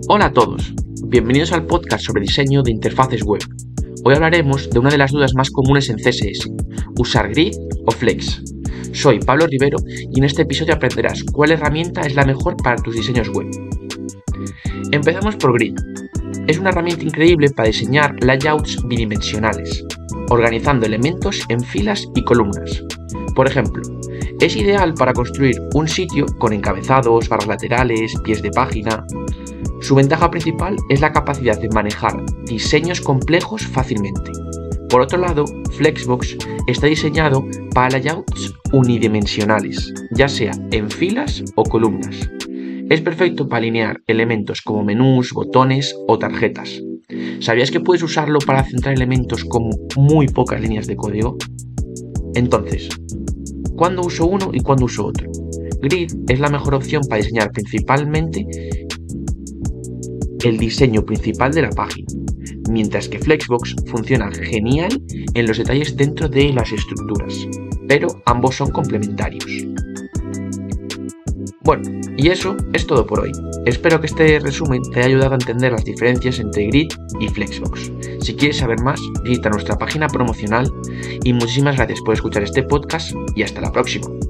Hola a todos, bienvenidos al podcast sobre diseño de interfaces web. Hoy hablaremos de una de las dudas más comunes en CSS, ¿usar Grid o Flex? Soy Pablo Rivero y en este episodio aprenderás cuál herramienta es la mejor para tus diseños web. Empezamos por Grid. Es una herramienta increíble para diseñar layouts bidimensionales, organizando elementos en filas y columnas. Por ejemplo, es ideal para construir un sitio con encabezados, barras laterales, pies de página. Su ventaja principal es la capacidad de manejar diseños complejos fácilmente. Por otro lado, Flexbox está diseñado para layouts unidimensionales, ya sea en filas o columnas. Es perfecto para alinear elementos como menús, botones o tarjetas. ¿Sabías que puedes usarlo para centrar elementos con muy pocas líneas de código? Entonces, ¿cuándo uso uno y cuándo uso otro? Grid es la mejor opción para diseñar principalmente el diseño principal de la página, mientras que Flexbox funciona genial en los detalles dentro de las estructuras, pero ambos son complementarios. Bueno, y eso es todo por hoy. Espero que este resumen te haya ayudado a entender las diferencias entre Grid y Flexbox. Si quieres saber más, visita nuestra página promocional y muchísimas gracias por escuchar este podcast y hasta la próxima.